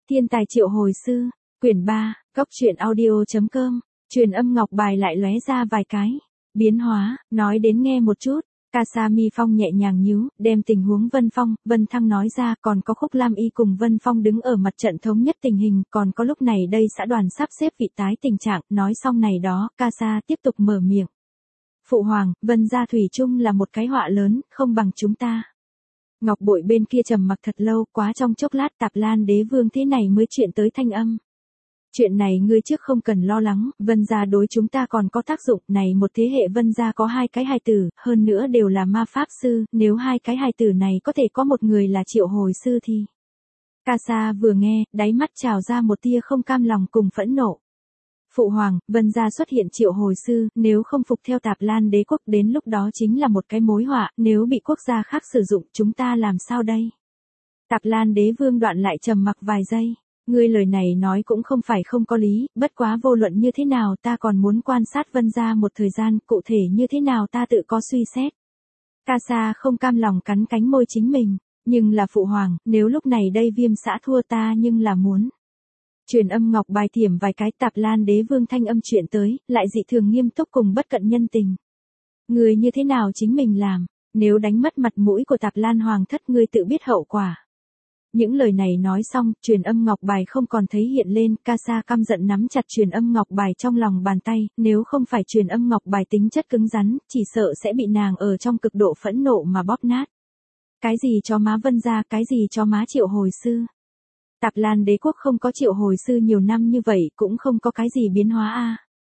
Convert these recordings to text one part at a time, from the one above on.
Thiên tài triệu hồi sư, quyển 3, Cốc truyện audio.com, truyền âm ngọc bài lại lóe ra vài cái. Biến hóa, nói đến nghe một chút. Kasami Phong nhẹ nhàng nhíu, đem tình huống Vân Phong, Vân Thăng nói ra, còn có Khúc Lam Y cùng Vân Phong đứng ở mặt trận thống nhất tình hình, còn có lúc này đây xã đoàn sắp xếp vị tái tình trạng, nói xong này đó, Kasa tiếp tục mở miệng. Phụ hoàng, Vân gia thủy chung là một cái họa lớn, không bằng chúng ta. Ngọc Bội bên kia trầm mặc thật lâu, quá trong chốc lát Tạp Lan Đế Vương thế này mới chuyện tới thanh âm. Chuyện này ngươi trước không cần lo lắng, Vân gia đối chúng ta còn có tác dụng, này một thế hệ Vân gia có 2 cái hài tử, hơn nữa đều là ma pháp sư, nếu 2 cái hài tử này có thể có một người là triệu hồi sư thì. Kasa vừa nghe, đáy mắt trào ra một tia không cam lòng cùng phẫn nộ. Phụ hoàng, Vân gia xuất hiện triệu hồi sư, nếu không phục theo Tạp Lan Đế quốc đến lúc đó chính là một cái mối họa, nếu bị quốc gia khác sử dụng chúng ta làm sao đây? Tạp Lan Đế Vương đoạn lại trầm mặc vài giây. Ngươi lời này nói cũng không phải không có lý, bất quá vô luận như thế nào ta còn muốn quan sát Vân gia một thời gian, cụ thể như thế nào ta tự có suy xét. Kasa không cam lòng cắn cánh môi chính mình, nhưng là phụ hoàng, nếu lúc này đây Viêm xã thua ta nhưng là muốn. Truyền âm ngọc bài thiểm vài cái Tạp Lan Đế Vương thanh âm chuyện tới, lại dị thường nghiêm túc cùng bất cận nhân tình. Ngươi như thế nào chính mình làm, nếu đánh mất mặt mũi của Tạp Lan Hoàng thất ngươi tự biết hậu quả. Những lời này nói xong, truyền âm ngọc bài không còn thấy hiện lên, Kasa căm giận nắm chặt truyền âm ngọc bài trong lòng bàn tay, nếu không phải truyền âm ngọc bài tính chất cứng rắn, chỉ sợ sẽ bị nàng ở trong cực độ phẫn nộ mà bóp nát. Cái gì cho má Vân gia, cái gì cho má triệu hồi sư. Tạp Lan Đế quốc không có triệu hồi sư nhiều năm như vậy, cũng không có cái gì biến hóa a.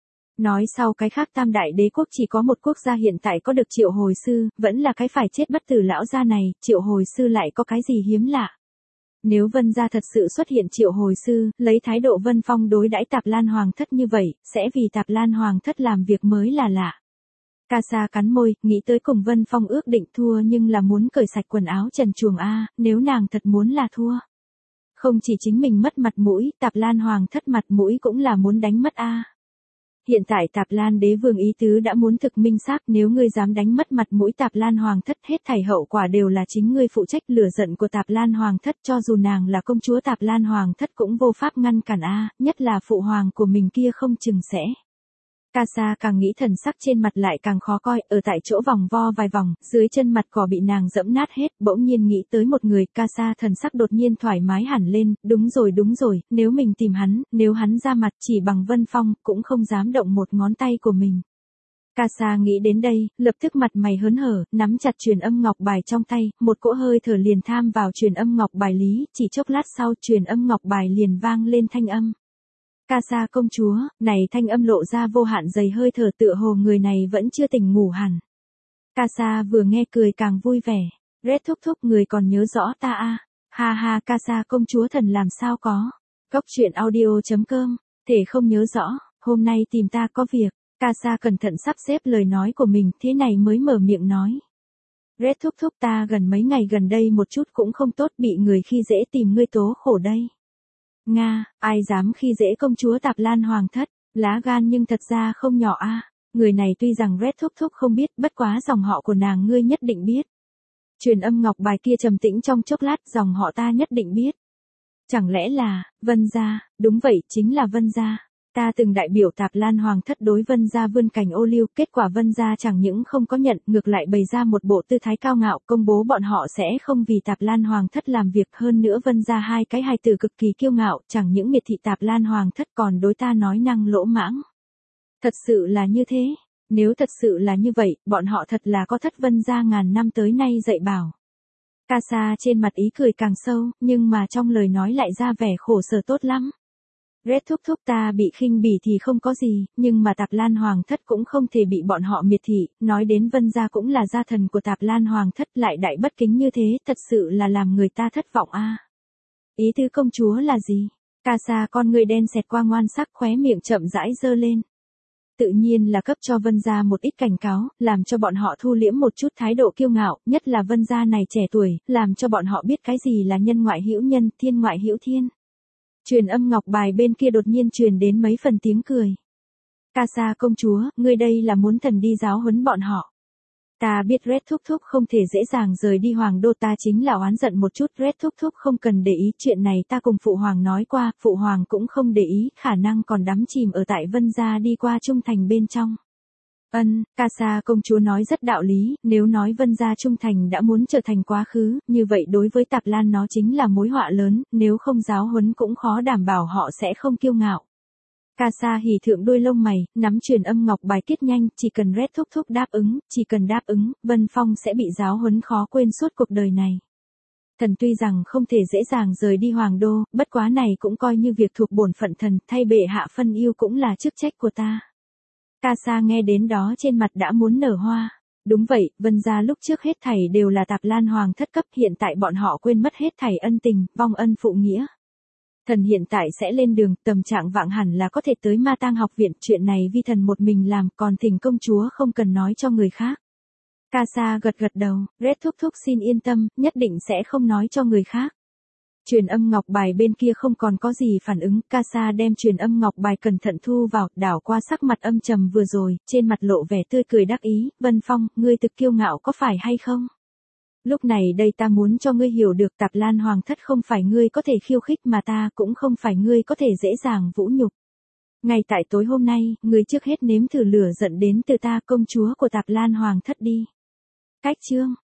Nói sau cái khác Tam Đại Đế quốc chỉ có một quốc gia hiện tại có được triệu hồi sư, vẫn là cái phải chết bất tử lão gia này, triệu hồi sư lại có cái gì hiếm lạ. Nếu Vân gia thật sự xuất hiện triệu hồi sư, lấy thái độ Vân Phong đối đãi Tạp Lan Hoàng thất như vậy, sẽ vì Tạp Lan Hoàng thất làm việc mới là lạ. Kasa cắn môi, nghĩ tới cùng Vân Phong ước định thua nhưng là muốn cởi sạch quần áo trần truồng a, nếu nàng thật muốn là thua. Không chỉ chính mình mất mặt mũi, Tạp Lan Hoàng thất mặt mũi cũng là muốn đánh mất a. Hiện tại Tạp Lan Đế Vương ý tứ đã muốn thực minh xác, nếu ngươi dám đánh mất mặt mũi Tạp Lan Hoàng thất hết thảy hậu quả đều là chính ngươi phụ trách. Lửa giận của Tạp Lan Hoàng thất cho dù nàng là công chúa Tạp Lan Hoàng thất cũng vô pháp ngăn cản a, nhất là phụ hoàng của mình kia không chừng sẽ. Kasa càng nghĩ thần sắc trên mặt lại càng khó coi, ở tại chỗ vòng vo vài vòng, dưới chân mặt cỏ bị nàng dẫm nát hết, bỗng nhiên nghĩ tới một người, Kasa thần sắc đột nhiên thoải mái hẳn lên, đúng rồi, nếu mình tìm hắn, nếu hắn ra mặt chỉ bằng Vân Phong, cũng không dám động một ngón tay của mình. Kasa nghĩ đến đây, lập tức mặt mày hớn hở, nắm chặt truyền âm ngọc bài trong tay, một cỗ hơi thở liền tham vào truyền âm ngọc bài lý, chỉ chốc lát sau truyền âm ngọc bài liền vang lên thanh âm. Kasa công chúa, này thanh âm lộ ra vô hạn dày hơi thở tựa hồ người này vẫn chưa tỉnh ngủ hẳn. Kasa vừa nghe cười càng vui vẻ. Red thúc thúc người còn nhớ rõ ta a? Ha ha, Kasa công chúa thần làm sao có. Cốc truyện audio.com, thể không nhớ rõ, hôm nay tìm ta có việc. Kasa cẩn thận sắp xếp lời nói của mình, thế này mới mở miệng nói. Red thúc thúc ta gần mấy ngày gần đây một chút cũng không tốt, bị người khi dễ tìm ngươi tố khổ đây. Nga, ai dám khi dễ công chúa Tạp Lan Hoàng thất, lá gan nhưng thật ra không nhỏ a. Người này tuy rằng Red thúc thúc không biết, bất quá dòng họ của nàng ngươi nhất định biết. Truyền âm ngọc bài kia trầm tĩnh trong chốc lát, dòng họ ta nhất định biết. Chẳng lẽ là, Vân gia, đúng vậy, chính là Vân gia. Ta từng đại biểu Tạp Lan Hoàng thất đối Vân gia vươn cảnh ô liu, kết quả Vân gia chẳng những không có nhận, ngược lại bày ra một bộ tư thái cao ngạo, công bố bọn họ sẽ không vì Tạp Lan Hoàng thất làm việc, hơn nữa Vân gia 2 cái hài tử cực kỳ kiêu ngạo, chẳng những miệt thị Tạp Lan Hoàng thất còn đối ta nói năng lỗ mãng. Thật sự là như thế, nếu thật sự là như vậy, bọn họ thật là có thất Vân gia ngàn năm tới nay dạy bảo. Kasa trên mặt ý cười càng sâu, nhưng mà trong lời nói lại ra vẻ khổ sở tốt lắm. Red thúc thúc ta bị khinh bỉ thì không có gì, nhưng mà Tạp Lan Hoàng thất cũng không thể bị bọn họ miệt thị, nói đến Vân gia cũng là gia thần của Tạp Lan Hoàng thất lại đại bất kính như thế, thật sự là làm người ta thất vọng a. Ý tứ công chúa là gì? Kasa con người đen xẹt qua ngoan sắc, khóe miệng chậm rãi giơ lên. Tự nhiên là cấp cho Vân gia một ít cảnh cáo, làm cho bọn họ thu liễm một chút thái độ kiêu ngạo, nhất là Vân gia này trẻ tuổi, làm cho bọn họ biết cái gì là nhân ngoại hữu nhân, thiên ngoại hữu thiên. Truyền âm ngọc bài bên kia đột nhiên truyền đến mấy phần tiếng cười. Kasa công chúa, ngươi đây là muốn thần đi giáo huấn bọn họ. Ta biết Red Thúc Thúc không thể dễ dàng rời đi Hoàng đô, ta chính là oán giận một chút. Red Thúc Thúc không cần để ý, chuyện này ta cùng Phụ Hoàng nói qua, Phụ Hoàng cũng không để ý, khả năng còn đắm chìm ở tại Vân gia đi qua trung thành bên trong. Casa công chúa nói rất đạo lý, nếu nói Vân gia trung thành đã muốn trở thành quá khứ, như vậy đối với Tạp Lan nó chính là mối họa lớn, nếu không giáo huấn cũng khó đảm bảo họ sẽ không kiêu ngạo. Casa hỉ thượng đôi lông mày, nắm truyền âm ngọc bài kết nhanh, chỉ cần Red Thúc Thúc đáp ứng, chỉ cần đáp ứng, Vân Phong sẽ bị giáo huấn khó quên suốt cuộc đời này. Thần tuy rằng không thể dễ dàng rời đi Hoàng đô, bất quá này cũng coi như việc thuộc bổn phận thần, thay bệ hạ phân yêu cũng là chức trách của ta. Casa nghe đến đó trên mặt đã muốn nở hoa. Đúng vậy, Vân gia lúc trước hết thảy đều là Tạp Lan Hoàng thất cấp, hiện tại bọn họ quên mất hết thảy ân tình, vong ân phụ nghĩa. Thần hiện tại sẽ lên đường, tầm trạng vạng hẳn là có thể tới Ma Tang học viện, chuyện này vi thần một mình làm, còn thỉnh công chúa không cần nói cho người khác. Casa gật gật đầu, Red Thúc Thúc xin yên tâm, nhất định sẽ không nói cho người khác. Truyền âm ngọc bài bên kia không còn có gì phản ứng, Casa đem truyền âm ngọc bài cẩn thận thu vào, đảo qua sắc mặt âm trầm vừa rồi, trên mặt lộ vẻ tươi cười đắc ý, Vân Phong, ngươi thực kiêu ngạo có phải hay không? Lúc này đây ta muốn cho ngươi hiểu được Tạp Lan Hoàng thất không phải ngươi có thể khiêu khích mà ta cũng không phải ngươi có thể dễ dàng vũ nhục. Ngay tại tối hôm nay, ngươi trước hết nếm thử lửa giận đến từ ta, công chúa của Tạp Lan Hoàng thất đi. Cách chương